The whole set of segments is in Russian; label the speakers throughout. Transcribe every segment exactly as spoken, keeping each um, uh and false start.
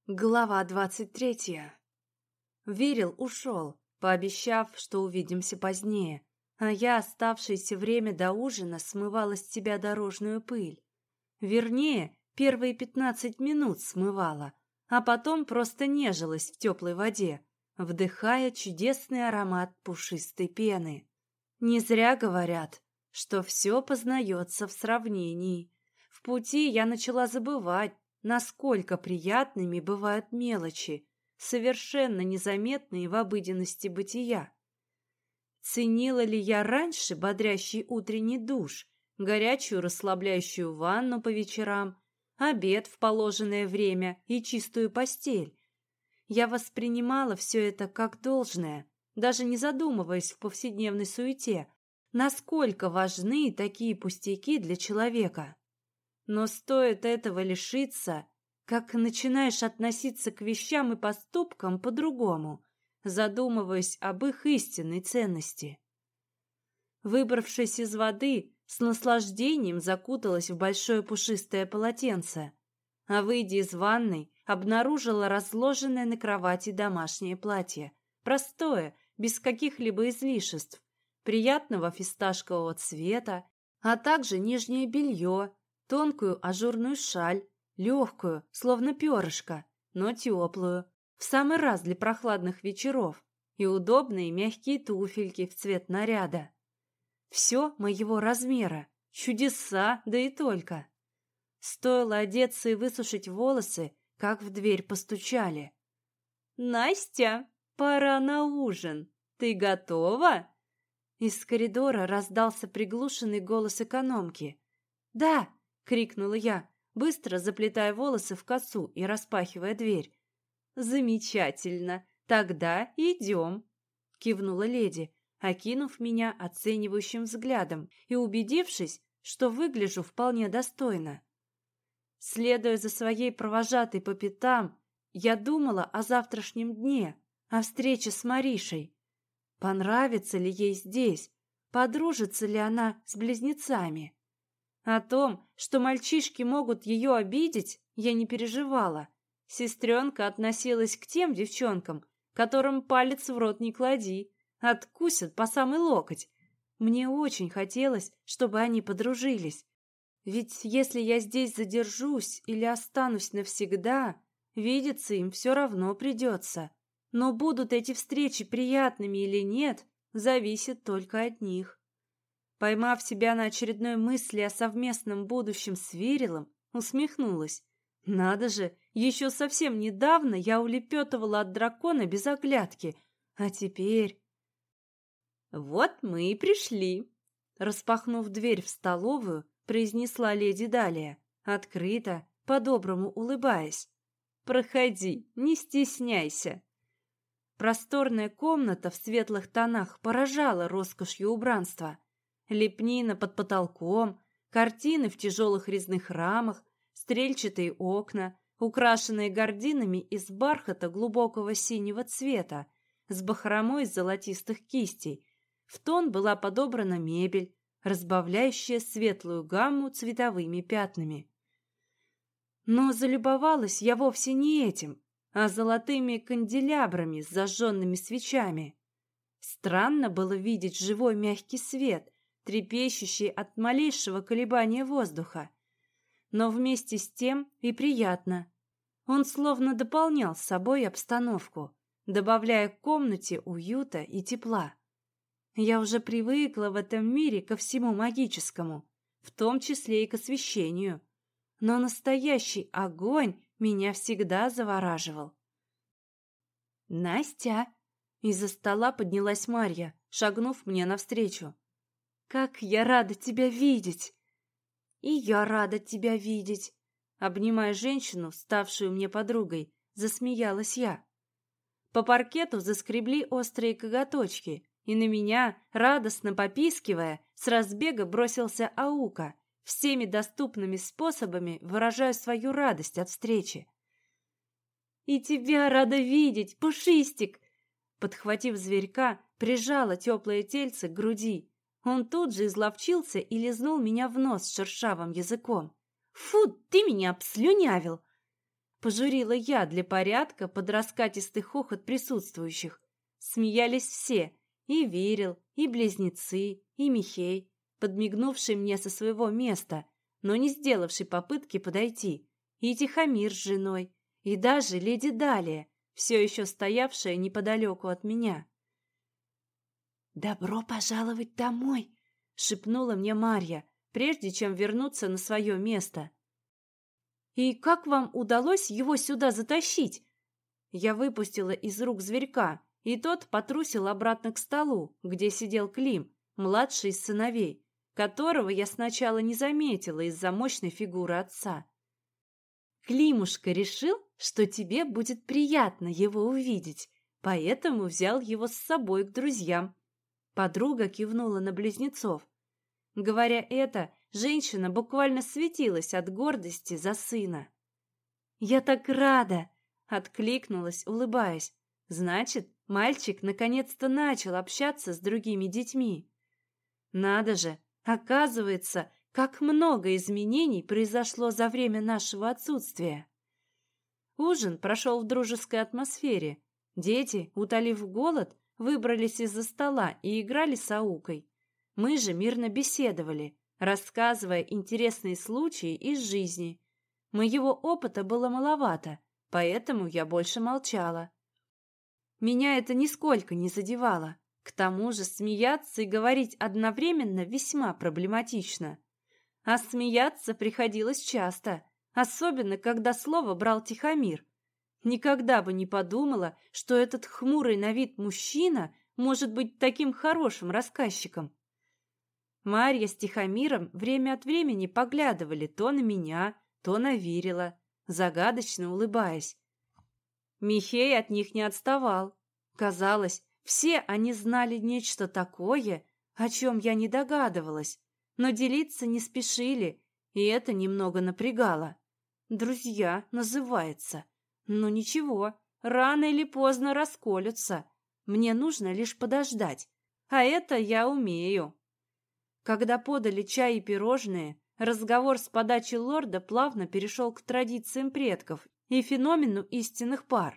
Speaker 1: Глава двадцать третья. Вирил ушел, пообещав, что увидимся позднее, а я оставшееся время до ужина смывала с себя дорожную пыль. Вернее, первые пятнадцать минут смывала, а потом просто нежилась в теплой воде, вдыхая чудесный аромат пушистой пены. Не зря говорят, что все познается в сравнении. В пути я начала забывать, насколько приятными бывают мелочи, совершенно незаметные в обыденности бытия. Ценила ли я раньше бодрящий утренний душ, горячую расслабляющую ванну по вечерам, обед в положенное время и чистую постель? Я воспринимала все это как должное, даже не задумываясь в повседневной суете, насколько важны такие пустяки для человека. Но стоит этого лишиться, как начинаешь относиться к вещам и поступкам по-другому, задумываясь об их истинной ценности. Выбравшись из воды, с наслаждением закуталась в большое пушистое полотенце, а, выйдя из ванной, обнаружила разложенное на кровати домашнее платье, простое, без каких-либо излишеств, приятного фисташкового цвета, а также нижнее белье, тонкую ажурную шаль, легкую, словно перышко, но теплую, в самый раз для прохладных вечеров, и удобные мягкие туфельки в цвет наряда. Все моего размера, чудеса, да и только. Стоило одеться и высушить волосы, как в дверь постучали. «Настя, пора на ужин. Ты готова?» Из коридора раздался приглушенный голос экономки. «Да!» — крикнула я, быстро заплетая волосы в косу и распахивая дверь. «Замечательно! Тогда идем!» — кивнула леди, окинув меня оценивающим взглядом и убедившись, что выгляжу вполне достойно. Следуя за своей провожатой по пятам, я думала о завтрашнем дне, о встрече с Маришей. Понравится ли ей здесь? Подружится ли она с близнецами? О том, что мальчишки могут ее обидеть, я не переживала. Сестренка относилась к тем девчонкам, которым палец в рот не клади, откусят по самый локоть. Мне очень хотелось, чтобы они подружились. Ведь если я здесь задержусь или останусь навсегда, видеться им все равно придется. Но будут эти встречи приятными или нет, зависит только от них. Поймав себя на очередной мысли о совместном будущем с Вирилом, усмехнулась. Надо же, еще совсем недавно я улепетывала от дракона без оглядки, а теперь... «Вот мы и пришли», — распахнув дверь в столовую, произнесла леди Далия, открыто, по-доброму улыбаясь. «Проходи, не стесняйся». Просторная комната в светлых тонах поражала роскошью убранства. Лепнина под потолком, картины в тяжелых резных рамах, стрельчатые окна, украшенные гардинами из бархата глубокого синего цвета, с бахромой из золотистых кистей. В тон была подобрана мебель, разбавляющая светлую гамму цветовыми пятнами. Но залюбовалась я вовсе не этим, а золотыми канделябрами с зажженными свечами. Странно было видеть живой мягкий свет, трепещущий от малейшего колебания воздуха. Но вместе с тем и приятно. Он словно дополнял собой обстановку, добавляя к комнате уюта и тепла. Я уже привыкла в этом мире ко всему магическому, в том числе и к освещению. Но настоящий огонь меня всегда завораживал. «Настя!» Из-за стола поднялась Марья, шагнув мне навстречу. «Как я рада тебя видеть!» «И я рада тебя видеть!» Обнимая женщину, ставшую мне подругой, засмеялась я. По паркету заскребли острые коготочки, и на меня, радостно попискивая, с разбега бросился Аука, всеми доступными способами выражая свою радость от встречи. «И тебя рада видеть, Пушистик!» Подхватив зверька, прижала теплое тельце к груди. Он тут же изловчился и лизнул меня в нос шершавым языком. «Фу, ты меня обслюнявил!» Пожурила я для порядка под раскатистый хохот присутствующих. Смеялись все. И Вирил, и близнецы, и Михей, подмигнувший мне со своего места, но не сделавший попытки подойти, и Тихомир с женой, и даже леди Далия, все еще стоявшая неподалеку от меня. «Добро пожаловать домой!» — шепнула мне Марья, прежде чем вернуться на свое место. «И как вам удалось его сюда затащить?» Я выпустила из рук зверька, и тот потрусил обратно к столу, где сидел Клим, младший из сыновей, которого я сначала не заметила из-за мощной фигуры отца. «Климушка решил, что тебе будет приятно его увидеть, поэтому взял его с собой к друзьям». Подруга кивнула на близнецов. Говоря это, женщина буквально светилась от гордости за сына. «Я так рада!» — откликнулась, улыбаясь. «Значит, мальчик наконец-то начал общаться с другими детьми. Надо же, оказывается, как много изменений произошло за время нашего отсутствия». Ужин прошел в дружеской атмосфере. Дети, утолив голод, выбрались из-за стола и играли с аукой. Мы же мирно беседовали, рассказывая интересные случаи из жизни. Моего опыта было маловато, поэтому я больше молчала. Меня это нисколько не задевало. К тому же смеяться и говорить одновременно весьма проблематично. А смеяться приходилось часто, особенно когда слово брал Тихомир. Никогда бы не подумала, что этот хмурый на вид мужчина может быть таким хорошим рассказчиком. Марья с Тихомиром время от времени поглядывали то на меня, то на Вирила, загадочно улыбаясь. Михей от них не отставал. Казалось, все они знали нечто такое, о чем я не догадывалась, но делиться не спешили, и это немного напрягало. «Друзья» называется. Но ничего, рано или поздно расколются. Мне нужно лишь подождать, а это я умею. Когда подали чай и пирожные, разговор с подачи лорда плавно перешел к традициям предков и феномену истинных пар.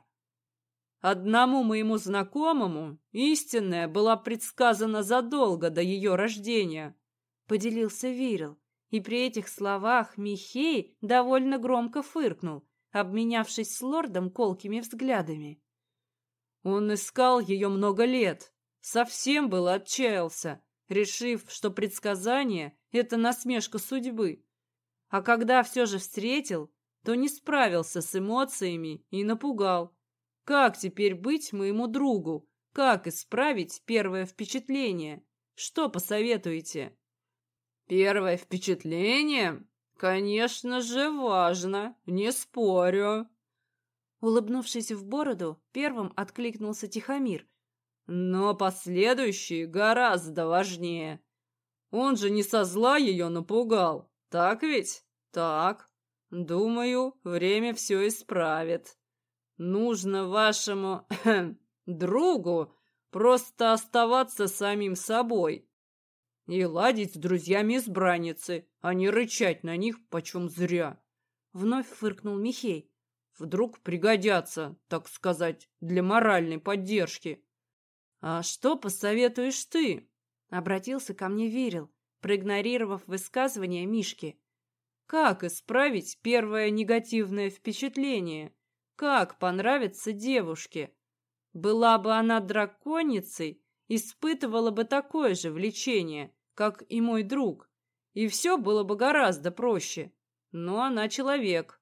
Speaker 2: Одному моему знакомому истинная была предсказана задолго до ее рождения,
Speaker 1: поделился Вирил, и при этих словах Михей довольно громко фыркнул, обменявшись с лордом колкими взглядами.
Speaker 2: Он искал ее много лет, совсем было отчаялся, решив, что предсказание — это насмешка судьбы. А когда все же встретил, то не справился с эмоциями и напугал. Как теперь быть моему другу? Как исправить первое впечатление? Что посоветуете? Первое впечатление? Конечно же, важно, не спорю.
Speaker 1: Улыбнувшись в бороду, первым откликнулся Тихомир.
Speaker 2: Но последующие гораздо важнее. Он же не со зла ее напугал, так ведь? Так. Думаю, время все исправит. Нужно вашему другу просто оставаться самим собой и ладить с друзьями избранницы, а не рычать на них почем зря.
Speaker 1: Вновь фыркнул Михей.
Speaker 2: Вдруг пригодятся, так сказать, для моральной поддержки. А что посоветуешь ты?
Speaker 1: Обратился ко мне Вирил, проигнорировав высказывание Мишки.
Speaker 2: Как исправить первое негативное впечатление? Как понравиться девушке? Была бы она драконицей, испытывала бы такое же влечение, как и мой друг, и все было бы гораздо проще. Но она человек.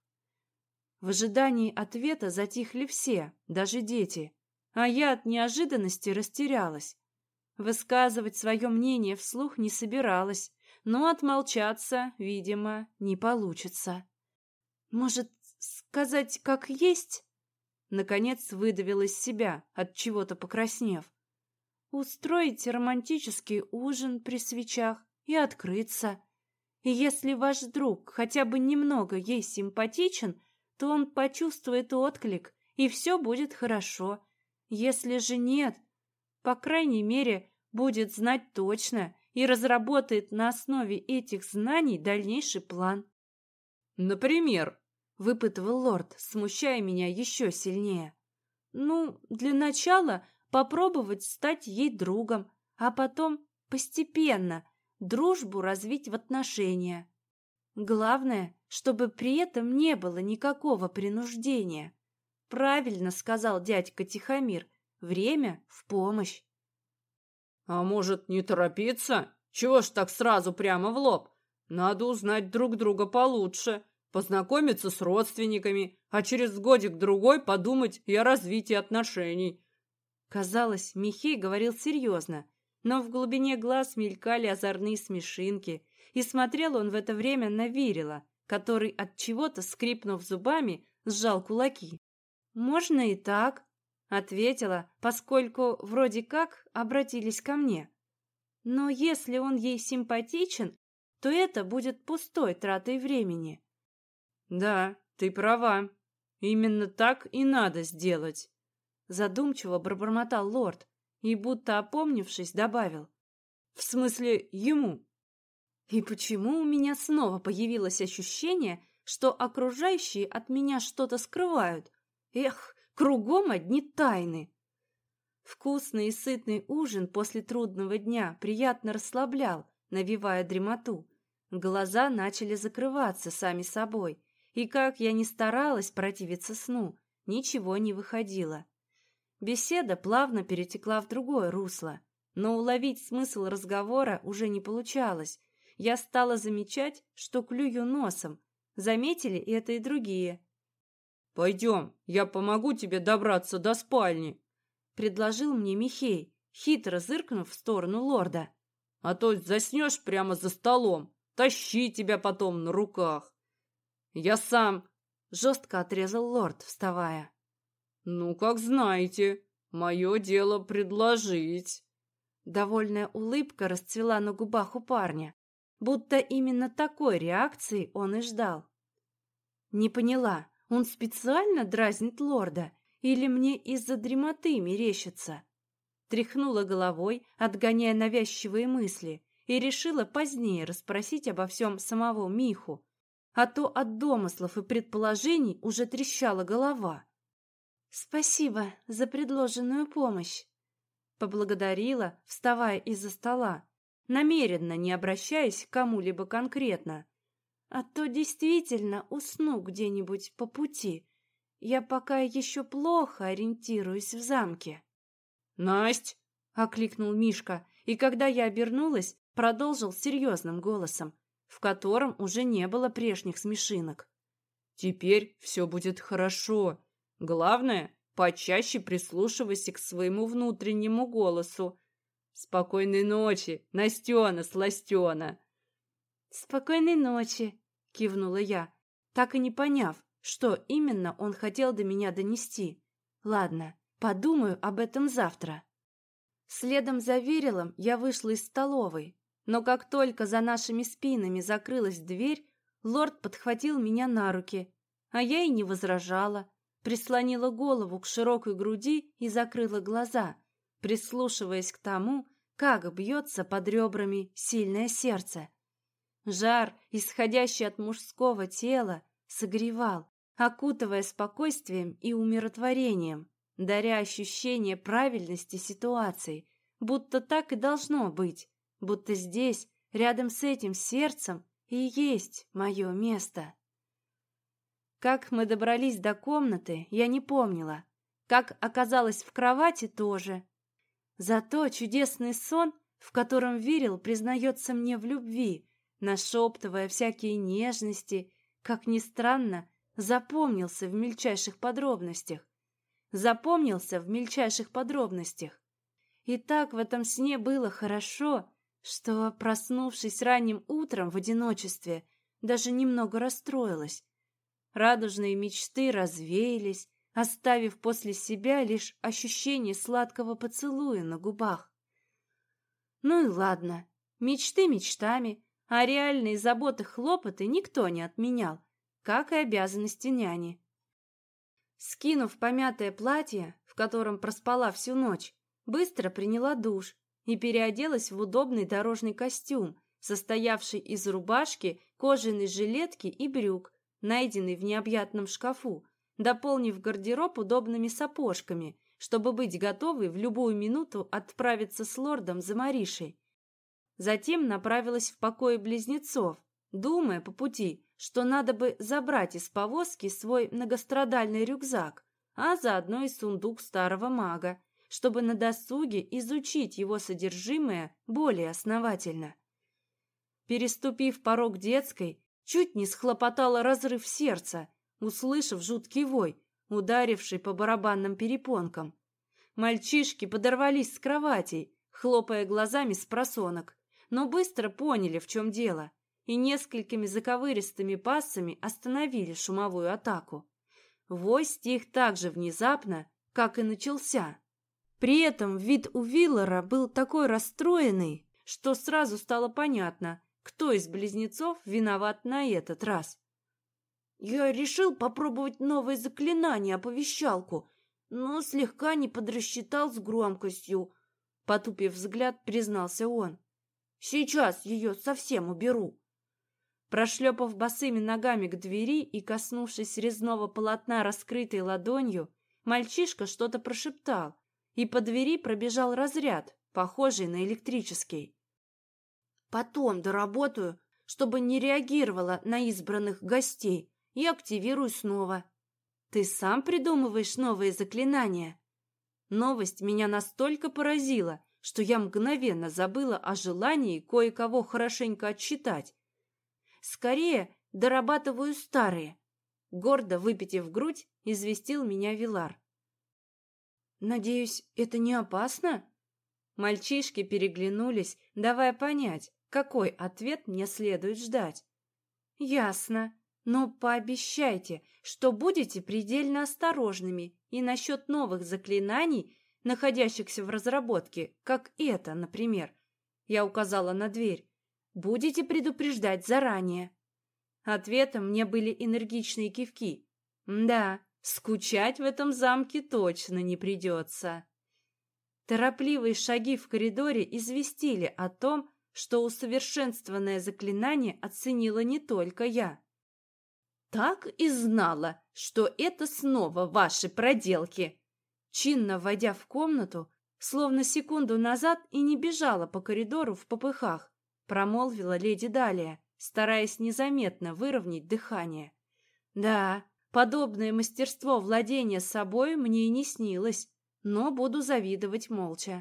Speaker 1: В ожидании ответа затихли все, даже дети, а я от неожиданности растерялась. Высказывать свое мнение вслух не собиралась, но отмолчаться, видимо, не получится. Может, сказать, как есть? Наконец выдавил из себя, от чего-то покраснев. Устроить романтический ужин при свечах и открыться. И если ваш друг хотя бы немного ей симпатичен, то он почувствует отклик, и все будет хорошо. Если же нет, по крайней мере, будет знать точно и разработает на основе этих знаний дальнейший план.
Speaker 2: Например,
Speaker 1: — выпытывал лорд, смущая меня еще сильнее. «Ну, для начала попробовать стать ей другом, а потом постепенно дружбу развить в отношения. Главное, чтобы при этом не было никакого принуждения. Правильно сказал дядька Тихомир, время в помощь».
Speaker 2: А может, не торопиться? Чего ж так сразу прямо в лоб? Надо узнать друг друга получше, познакомиться с родственниками, а через годик-другой подумать и о развитии отношений.
Speaker 1: Казалось, Михей говорил серьезно, но в глубине глаз мелькали озорные смешинки, и смотрел он в это время на Вирила, который от чего-то, скрипнув зубами, сжал кулаки. «Можно и так», — ответила, поскольку вроде как обратились ко мне. «Но если он ей симпатичен, то это будет пустой тратой времени».
Speaker 2: Да, ты права. Именно так и надо сделать.
Speaker 1: Задумчиво пробормотал лорд и, будто опомнившись, добавил.
Speaker 2: В смысле, ему.
Speaker 1: И почему у меня снова появилось ощущение, что окружающие от меня что-то скрывают? Эх, кругом одни тайны. Вкусный и сытный ужин после трудного дня приятно расслаблял, навевая дремоту. Глаза начали закрываться сами собой, и как я ни старалась противиться сну, ничего не выходило. Беседа плавно перетекла в другое русло, но уловить смысл разговора уже не получалось. Я стала замечать, что клюю носом. Заметили это и другие.
Speaker 2: «Пойдем, я помогу тебе добраться до спальни»,
Speaker 1: — предложил мне Михей, хитро зыркнув в сторону лорда.
Speaker 2: «А то заснешь прямо за столом. Тащи тебя потом на руках». «Я сам»,
Speaker 1: — жестко отрезал лорд, вставая.
Speaker 2: «Ну, как знаете, мое дело предложить».
Speaker 1: Довольная улыбка расцвела на губах у парня, будто именно такой реакции он и ждал. Не поняла, он специально дразнит лорда или мне из-за дремоты мерещится? Тряхнула головой, отгоняя навязчивые мысли, и решила позднее расспросить обо всем самого Миху, а то от домыслов и предположений уже трещала голова. «Спасибо за предложенную помощь», — поблагодарила, вставая из-за стола, намеренно не обращаясь к кому-либо конкретно. «А то действительно усну где-нибудь по пути. Я пока еще плохо ориентируюсь в замке».
Speaker 2: «Насть!»
Speaker 1: — окликнул Мишка, и когда я обернулась, продолжил серьезным голосом, в котором уже не было прежних смешинок.
Speaker 2: «Теперь все будет хорошо. Главное, почаще прислушивайся к своему внутреннему голосу. Спокойной ночи, Настена-сластена!»
Speaker 1: «Спокойной ночи!» — кивнула я, так и не поняв, что именно он хотел до меня донести. «Ладно, подумаю об этом завтра». Следом за Вирилом я вышла из столовой, но как только за нашими спинами закрылась дверь, лорд подхватил меня на руки, а я и не возражала, прислонила голову к широкой груди и закрыла глаза, прислушиваясь к тому, как бьется под ребрами сильное сердце. Жар, исходящий от мужского тела, согревал, окутывая спокойствием и умиротворением, даря ощущение правильности ситуации, будто так и должно быть, будто здесь, рядом с этим сердцем, и есть мое место. Как мы добрались до комнаты, я не помнила. Как оказалась в кровати, тоже. Зато чудесный сон, в котором Вирил признается мне в любви, нашептывая всякие нежности, как ни странно, запомнился в мельчайших подробностях. Запомнился в мельчайших подробностях. И так в этом сне было хорошо, что, проснувшись ранним утром в одиночестве, даже немного расстроилась. Радужные мечты развеялись, оставив после себя лишь ощущение сладкого поцелуя на губах. Ну и ладно, мечты мечтами, а реальные заботы-хлопоты никто не отменял, как и обязанности няни. Скинув помятое платье, в котором проспала всю ночь, быстро приняла душ и переоделась в удобный дорожный костюм, состоявший из рубашки, кожаной жилетки и брюк, найденный в необъятном шкафу, дополнив гардероб удобными сапожками, чтобы быть готовой в любую минуту отправиться с лордом за Маришей. Затем направилась в покои близнецов, думая по пути, что надо бы забрать из повозки свой многострадальный рюкзак, а заодно и сундук старого мага, чтобы на досуге изучить его содержимое более основательно. Переступив порог детской, чуть не схлопотала разрыв сердца, услышав жуткий вой, ударивший по барабанным перепонкам. Мальчишки подорвались с кроватей, хлопая глазами с просонок, но быстро поняли, в чем дело, и несколькими заковыристыми пассами остановили шумовую атаку. Вой стих так же внезапно, как и начался. При этом вид у Виллера был такой расстроенный, что сразу стало понятно, кто из близнецов виноват на этот раз. «Я решил попробовать новое заклинание-оповещалку, но слегка не подрасчитал с громкостью», — потупив взгляд, признался он. «Сейчас ее совсем уберу». Прошлепав босыми ногами к двери и коснувшись резного полотна раскрытой ладонью, мальчишка что-то прошептал, и по двери пробежал разряд, похожий на электрический. «Потом доработаю, чтобы не реагировала на избранных гостей, и активирую снова». «Ты сам придумываешь новые заклинания?» Новость меня настолько поразила, что я мгновенно забыла о желании кое-кого хорошенько отчитать. «Скорее дорабатываю старые», — гордо выпитив грудь, известил меня Вилар. «Надеюсь, это не опасно?» Мальчишки переглянулись, давая понять, какой ответ мне следует ждать. «Ясно, но пообещайте, что будете предельно осторожными и насчет новых заклинаний, находящихся в разработке, как это, например». Я указала на дверь. «Будете предупреждать заранее». Ответом мне были энергичные кивки. «Да, скучать в этом замке точно не придется». Торопливые шаги в коридоре известили о том, что усовершенствованное заклинание оценила не только я. «Так и знала, что это снова ваши проделки!» Чинно войдя в комнату, словно секунду назад и не бежала по коридору в попыхах, промолвила леди Далия, стараясь незаметно выровнять дыхание. «Да, подобное мастерство владения собой мне и не снилось, но буду завидовать молча».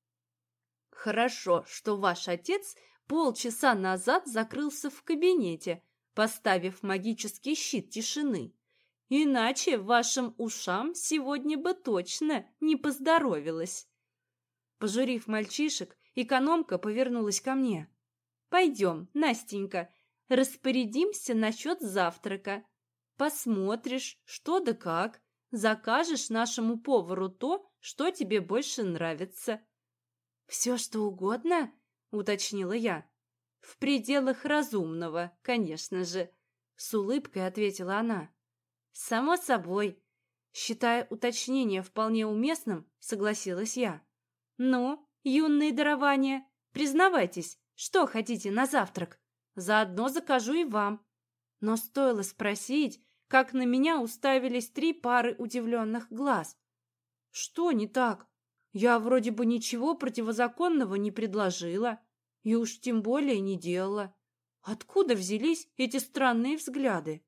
Speaker 1: «Хорошо, что ваш отец полчаса назад закрылся в кабинете, поставив магический щит тишины. Иначе вашим ушам сегодня бы точно не поздоровилось». Пожурив мальчишек, экономка повернулась ко мне. «Пойдем, Настенька, распорядимся насчет завтрака. Посмотришь, что да как, закажешь нашему повару то, что тебе больше нравится». «Все, что угодно?» — уточнила я. «В пределах разумного, конечно же», — с улыбкой ответила она. «Само собой. Считая уточнение вполне уместным, согласилась я. Ну, юные дарования, признавайтесь, что хотите на завтрак? Заодно закажу и вам». Но стоило спросить, как на меня уставились три пары удивленных глаз. «Что не так? Я вроде бы ничего противозаконного не предложила, и уж тем более не делала. Откуда взялись эти странные взгляды?»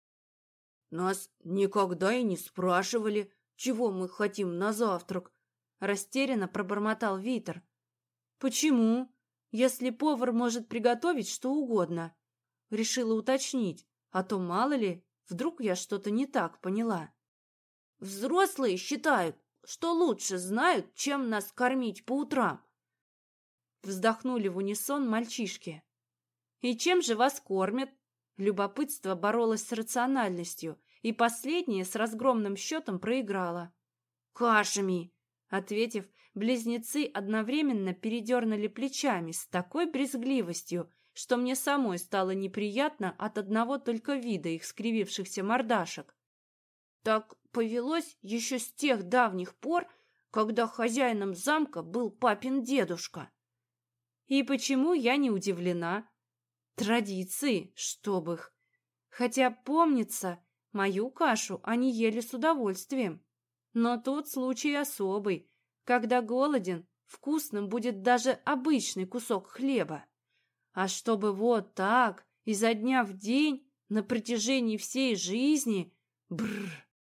Speaker 3: «Нас никогда и не спрашивали, чего мы хотим на завтрак», — растерянно пробормотал Витер.
Speaker 1: «Почему? Если повар может приготовить что угодно?» Решила уточнить, а то, мало ли, вдруг я что-то не так поняла.
Speaker 3: «Взрослые считают, что лучше знают, чем нас кормить по утрам».
Speaker 1: Вздохнули в унисон мальчишки. «И чем же вас кормят?» Любопытство боролось с рациональностью, и последнее с разгромным счетом проиграла.
Speaker 3: «Кашами!»
Speaker 1: Ответив, близнецы одновременно передернули плечами с такой брезгливостью, что мне самой стало неприятно от одного только вида их скривившихся мордашек.
Speaker 3: «Так повелось еще с тех давних пор, когда хозяином замка был папин дедушка».
Speaker 1: И почему я не удивлена? Традиции, чтоб их. Хотя, помнится, мою кашу они ели с удовольствием. Но тот случай особый, когда голоден, вкусным будет даже обычный кусок хлеба. А чтобы вот так, изо дня в день, на протяжении всей жизни... Бррр!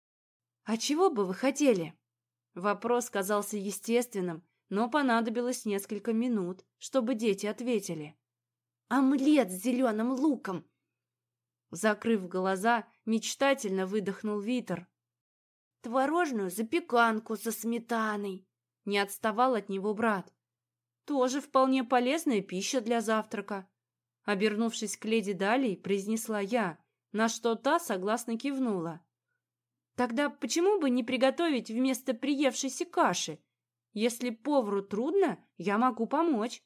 Speaker 1: «А чего бы вы хотели?» Вопрос казался естественным, но понадобилось несколько минут, чтобы дети ответили. «Омлет с зеленым луком!» Закрыв глаза, мечтательно выдохнул Витер. «Творожную запеканку со сметаной!» Не отставал от него брат. «Тоже вполне полезная пища для завтрака!» Обернувшись к леди Далии, произнесла я, на что та согласно кивнула. «Тогда почему бы не приготовить вместо приевшейся каши? Если повару трудно, я могу помочь».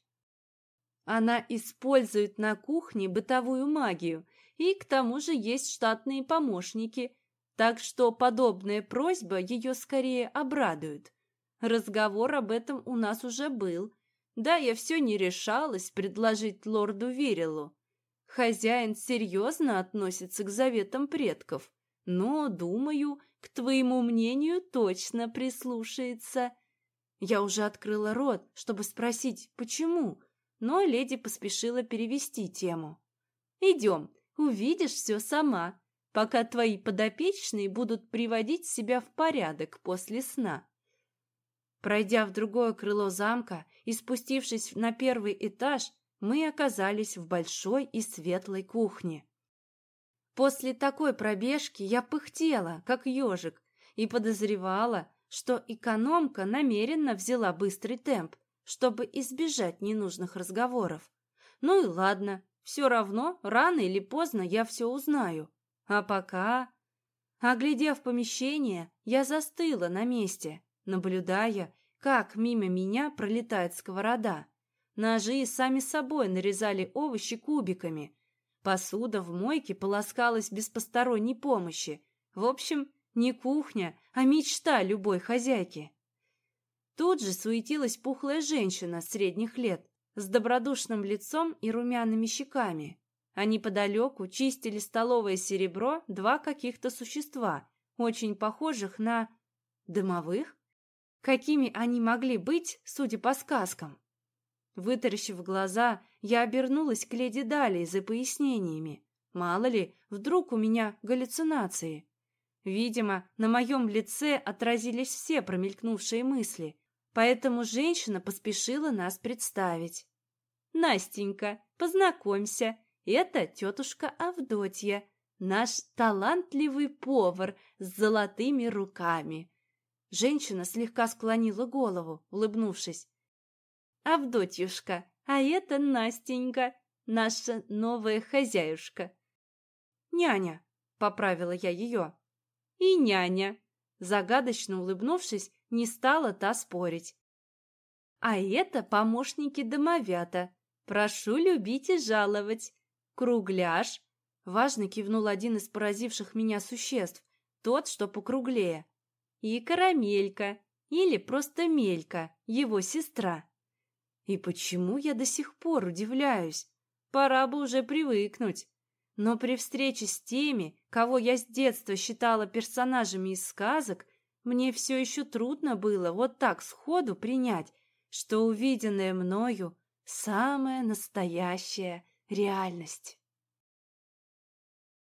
Speaker 1: Она использует на кухне бытовую магию, и к тому же есть штатные помощники, так что подобная просьба ее скорее обрадует. Разговор об этом у нас уже был. Да, я все не решалась предложить лорду Вирилу. Хозяин серьезно относится к заветам предков, но, думаю, к твоему мнению точно прислушается. Я уже открыла рот, чтобы спросить, почему, но леди поспешила перевести тему. «Идем, увидишь все сама, пока твои подопечные будут приводить себя в порядок после сна». Пройдя в другое крыло замка и спустившись на первый этаж, мы оказались в большой и светлой кухне. После такой пробежки я пыхтела, как ежик, и подозревала, что экономка намеренно взяла быстрый темп, чтобы избежать ненужных разговоров. Ну и ладно, все равно, рано или поздно я все узнаю. А пока... Оглядев помещение, я застыла на месте, наблюдая, как мимо меня пролетает сковорода. Ножи сами собой нарезали овощи кубиками. Посуда в мойке полоскалась без посторонней помощи. В общем, не кухня, а мечта любой хозяйки. Тут же суетилась пухлая женщина средних лет с добродушным лицом и румяными щеками. А неподалеку чистили столовое серебро два каких-то существа, очень похожих на... домовых? Какими они могли быть, судя по сказкам? Вытаращив глаза, я обернулась к леди Далии за пояснениями. Мало ли, вдруг у меня галлюцинации. Видимо, на моем лице отразились все промелькнувшие мысли, поэтому женщина поспешила нас представить. «Настенька, познакомься, это тетушка Авдотья, наш талантливый повар с золотыми руками». Женщина слегка склонила голову, улыбнувшись. «Авдотьюшка, а это Настенька, наша новая хозяюшка». «Няня», — поправила я ее. «И няня», — загадочно улыбнувшись, не стала та спорить. «А это помощники домовята. Прошу любить и жаловать. Кругляш», — важно кивнул один из поразивших меня существ, тот, что покруглее. «И Карамелька, или просто Мелька, его сестра». И почему я до сих пор удивляюсь? Пора бы уже привыкнуть. Но при встрече с теми, кого я с детства считала персонажами из сказок, мне все еще трудно было вот так сходу принять, что увиденное мною самая настоящая реальность.